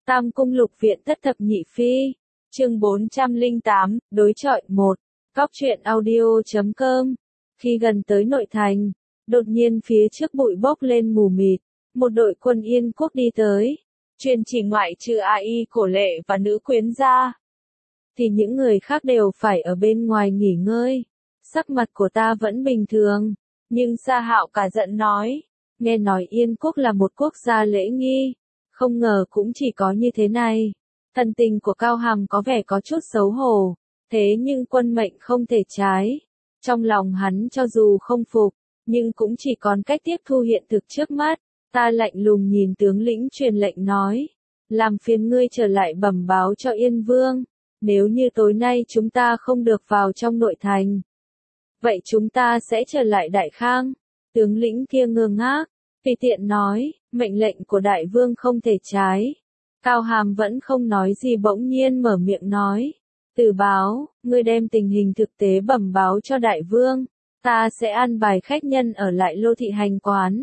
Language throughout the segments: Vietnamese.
Tam Cung Lục Viện Thất Thập Nhị Phi, chương 408, đối chọi 1, Góc truyện audio.com. Khi gần tới nội thành, đột nhiên phía trước bụi bốc lên mù mịt, một đội quân Yên Quốc đi tới, chuyên chỉ ngoại trừ A.I. Cổ Lệ và nữ quyến gia. Thì những người khác đều phải ở bên ngoài nghỉ ngơi. Sắc mặt của ta vẫn bình thường, nhưng Sa Hạo cả giận nói, nghe nói Yên Quốc là một quốc gia lễ nghi, không ngờ cũng chỉ có như thế này. Thần tình của Cao Hàm có vẻ có chút xấu hổ, thế nhưng quân mệnh không thể trái. Trong lòng hắn cho dù không phục, nhưng cũng chỉ còn cách tiếp thu hiện thực trước mắt. Ta lạnh lùng nhìn tướng lĩnh truyền lệnh nói, làm phiền ngươi trở lại bẩm báo cho Yên Vương, nếu như tối nay chúng ta không được vào trong nội thành, vậy chúng ta sẽ trở lại Đại Khang. Tướng lĩnh kia ngơ ngác, tùy tiện nói, mệnh lệnh của Đại Vương không thể trái. Cao Hàm vẫn không nói gì bỗng nhiên mở miệng nói, Tử Báo, ngươi đem tình hình thực tế bẩm báo cho Đại Vương, ta sẽ an bài khách nhân ở lại Lô Thị Hành Quán.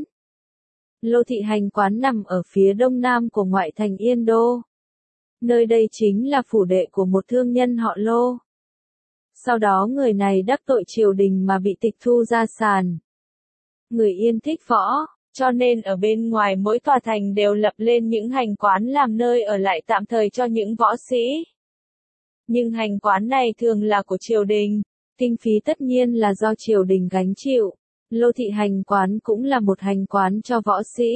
Lô Thị Hành Quán nằm ở phía đông nam của ngoại thành Yên Đô. Nơi đây chính là phủ đệ của một thương nhân họ Lô. Sau đó người này đắc tội triều đình mà bị tịch thu gia sản. Người Yên thích võ, cho nên ở bên ngoài mỗi tòa thành đều lập lên những hành quán làm nơi ở lại tạm thời cho những võ sĩ. Nhưng hành quán này thường là của triều đình, kinh phí tất nhiên là do triều đình gánh chịu. Lô Thị Hành Quán cũng là một hành quán cho võ sĩ.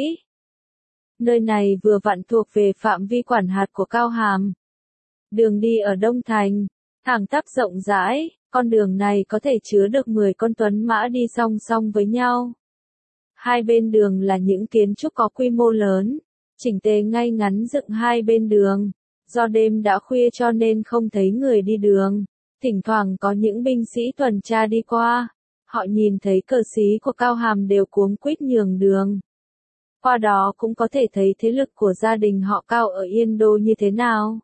Nơi này vừa vặn thuộc về phạm vi quản hạt của Cao Hàm. Đường đi ở Đông Thành, thẳng tắp rộng rãi, con đường này có thể chứa được 10 con tuấn mã đi song song với nhau. Hai bên đường là những kiến trúc có quy mô lớn, chỉnh tề ngay ngắn dựng hai bên đường. Do đêm đã khuya cho nên không thấy người đi đường, thỉnh thoảng có những binh sĩ tuần tra đi qua. Họ nhìn thấy cờ xí của Cao Hàm đều cuống quýt nhường đường. Qua đó cũng có thể thấy thế lực của gia đình họ Cao ở Yên Đô như thế nào.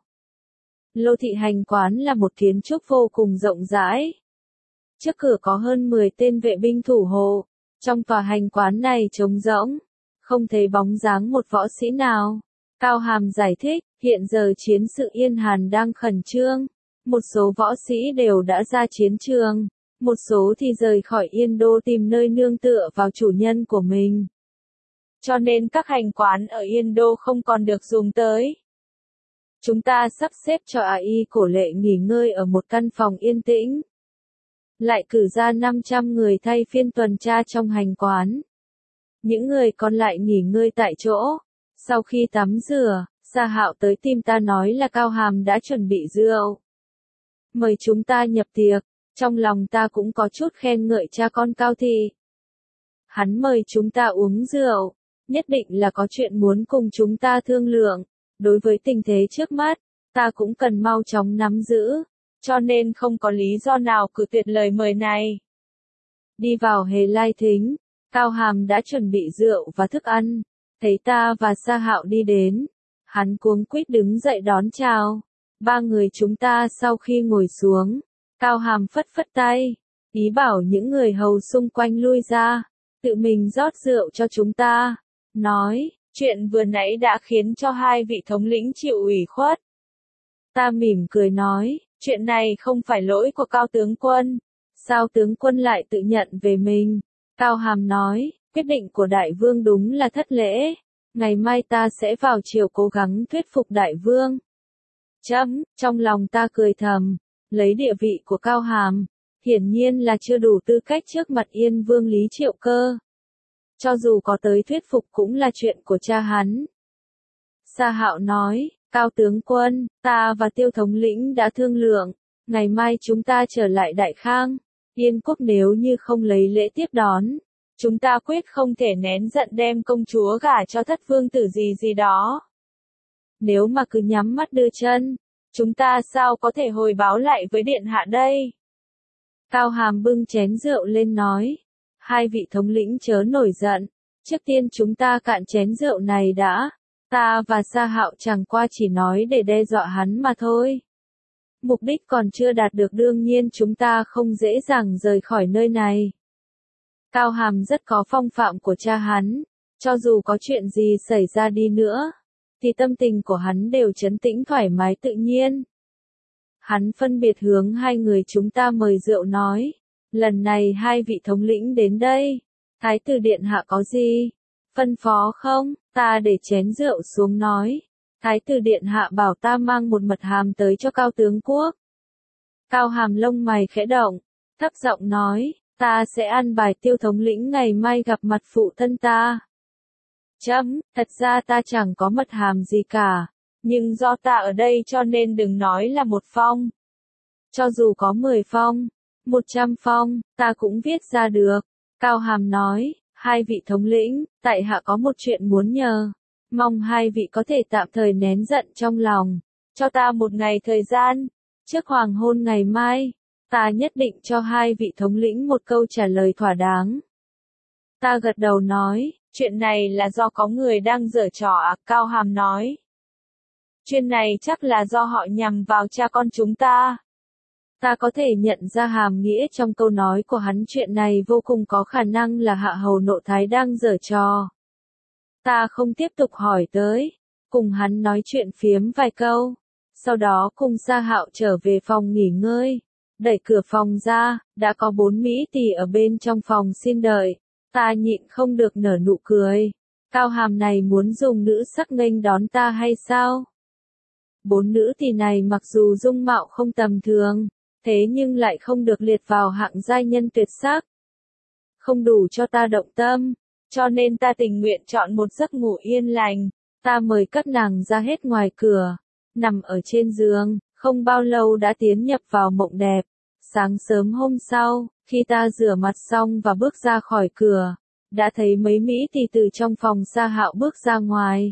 Lô Thị Hành Quán là một kiến trúc vô cùng rộng rãi. Trước cửa có hơn 10 tên vệ binh thủ hộ. Trong tòa hành quán này trống rỗng, không thấy bóng dáng một võ sĩ nào. Cao Hàm giải thích, hiện giờ chiến sự Yên Hàn đang khẩn trương. Một số võ sĩ đều đã ra chiến trường. Một số thì rời khỏi Yên Đô tìm nơi nương tựa vào chủ nhân của mình. Cho nên các hành quán ở Yên Đô không còn được dùng tới. Chúng ta sắp xếp cho A.I. Cổ Lệ nghỉ ngơi ở một căn phòng yên tĩnh. Lại cử ra 500 người thay phiên tuần tra trong hành quán. Những người còn lại nghỉ ngơi tại chỗ. Sau khi tắm rửa, Sa Hạo tới tìm ta nói là Cao Hàm đã chuẩn bị rượu. Mời chúng ta nhập tiệc. Trong lòng ta cũng có chút khen ngợi cha con Cao Thị. Hắn mời chúng ta uống rượu, nhất định là có chuyện muốn cùng chúng ta thương lượng. Đối với tình thế trước mắt, ta cũng cần mau chóng nắm giữ, cho nên không có lý do nào cự tuyệt lời mời này. Đi vào Hề Lai Thính, Cao Hàm đã chuẩn bị rượu và thức ăn, thấy ta và Sa Hạo đi đến. Hắn cuống quýt đứng dậy đón chào. Ba người chúng ta sau khi ngồi xuống, Cao Hàm phất phất tay, ý bảo những người hầu xung quanh lui ra, tự mình rót rượu cho chúng ta, nói, chuyện vừa nãy đã khiến cho hai vị thống lĩnh chịu ủy khuất. Ta mỉm cười nói, chuyện này không phải lỗi của Cao tướng quân, sao tướng quân lại tự nhận về mình? Cao Hàm nói, quyết định của Đại Vương đúng là thất lễ, ngày mai ta sẽ vào triều cố gắng thuyết phục Đại Vương. Trong lòng ta cười thầm. Lấy địa vị của Cao Hàm, hiển nhiên là chưa đủ tư cách trước mặt Yên Vương Lý Triệu Cơ. Cho dù có tới thuyết phục cũng là chuyện của cha hắn. Sa Hạo nói, Cao tướng quân, ta và Tiêu thống lĩnh đã thương lượng, ngày mai chúng ta trở lại Đại Khang. Yên Quốc nếu như không lấy lễ tiếp đón, chúng ta quyết không thể nén giận đem công chúa gả cho thất vương tử gì đó. Nếu mà cứ nhắm mắt đưa chân, chúng ta sao có thể hồi báo lại với điện hạ đây? Cao Hàm bưng chén rượu lên nói, hai vị thống lĩnh chớ nổi giận, trước tiên chúng ta cạn chén rượu này đã, ta và Sa Hạo chẳng qua chỉ nói để đe dọa hắn mà thôi. Mục đích còn chưa đạt được đương nhiên chúng ta không dễ dàng rời khỏi nơi này. Cao Hàm rất có phong phạm của cha hắn, cho dù có chuyện gì xảy ra đi nữa, thì tâm tình của hắn đều trấn tĩnh thoải mái tự nhiên. Hắn phân biệt hướng hai người chúng ta mời rượu nói, lần này hai vị thống lĩnh đến đây, Thái tử điện hạ có gì phân phó không? Ta để chén rượu xuống nói, Thái tử điện hạ bảo ta mang một mật hàm tới cho Cao tướng quốc. Cao Hàm lông mày khẽ động, thấp giọng nói, ta sẽ an bài Tiêu thống lĩnh ngày mai gặp mặt phụ thân ta. Chấm, thật ra ta chẳng có mật hàm gì cả, nhưng do ta ở đây cho nên đừng nói là một phong. Cho dù có 10 phong, 100 phong, ta cũng viết ra được. Cao Hàm nói, hai vị thống lĩnh, tại hạ có một chuyện muốn nhờ. Mong hai vị có thể tạm thời nén giận trong lòng, cho ta một ngày thời gian. Trước hoàng hôn ngày mai, ta nhất định cho hai vị thống lĩnh một câu trả lời thỏa đáng. Ta gật đầu nói, chuyện này là do có người đang giở trò à? Cao Hàm nói. Chuyện này chắc là do họ nhằm vào cha con chúng ta. Ta có thể nhận ra hàm nghĩa trong câu nói của hắn, chuyện này vô cùng có khả năng là hạ hầu Nộ Thái đang giở trò. Ta không tiếp tục hỏi tới, cùng hắn nói chuyện phiếm vài câu, sau đó cùng Sa Hạo trở về phòng nghỉ ngơi. Đẩy cửa phòng ra, đã có 4 mỹ tỳ ở bên trong phòng xin đợi. Ta nhịn không được nở nụ cười. Cao Hàm này muốn dùng nữ sắc nghênh đón ta hay sao? 4 nữ tỳ này mặc dù dung mạo không tầm thường, thế nhưng lại không được liệt vào hạng giai nhân tuyệt sắc. Không đủ cho ta động tâm, cho nên ta tình nguyện chọn một giấc ngủ yên lành. Ta mời các nàng ra hết ngoài cửa, nằm ở trên giường, không bao lâu đã tiến nhập vào mộng đẹp. Sáng sớm hôm sau, khi ta rửa mặt xong và bước ra khỏi cửa, đã thấy mấy mỹ tỳ từ trong phòng Sa Hạo bước ra ngoài.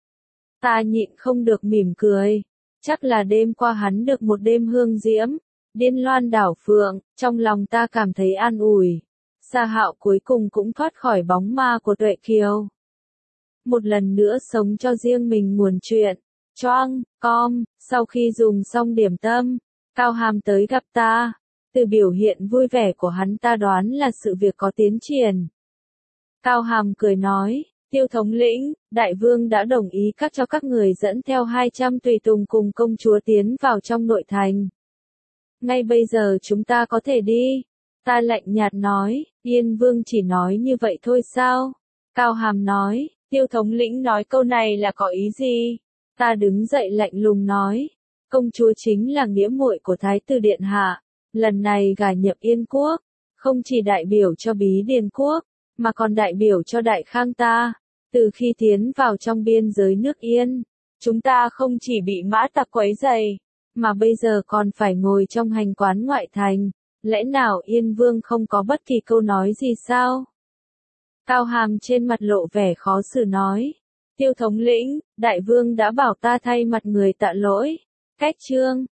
Ta nhịn không được mỉm cười, chắc là đêm qua hắn được một đêm hương diễm, điên loan đảo phượng, trong lòng ta cảm thấy an ủi. Sa Hạo cuối cùng cũng thoát khỏi bóng ma của Tuệ Kiều. Một lần nữa sống cho riêng mình nguồn chuyện. Choang, com, sau khi dùng xong điểm tâm, Cao Hàm tới gặp ta. Từ biểu hiện vui vẻ của hắn ta đoán là sự việc có tiến triển. Cao Hàm cười nói, Tiêu thống lĩnh, đại vương đã đồng ý cho các người dẫn theo 200 tùy tùng cùng công chúa tiến vào trong nội thành. Ngay bây giờ chúng ta có thể đi. Ta lạnh nhạt nói, Yên vương chỉ nói như vậy thôi sao? Cao Hàm nói, Tiêu thống lĩnh nói câu này là có ý gì? Ta đứng dậy lạnh lùng nói, công chúa chính là nghĩa muội của Thái tử điện hạ. Lần này gả nhập Yên quốc, không chỉ đại biểu cho Bí Điền quốc, mà còn đại biểu cho Đại Khang ta. Từ khi tiến vào trong biên giới nước Yên, chúng ta không chỉ bị mã tặc quấy rầy, mà bây giờ còn phải ngồi trong hành quán ngoại thành. Lẽ nào Yên vương không có bất kỳ câu nói gì sao? Cao Hàm trên mặt lộ vẻ khó xử nói, Tiêu thống lĩnh, đại vương đã bảo ta thay mặt người tạ lỗi. Cách chương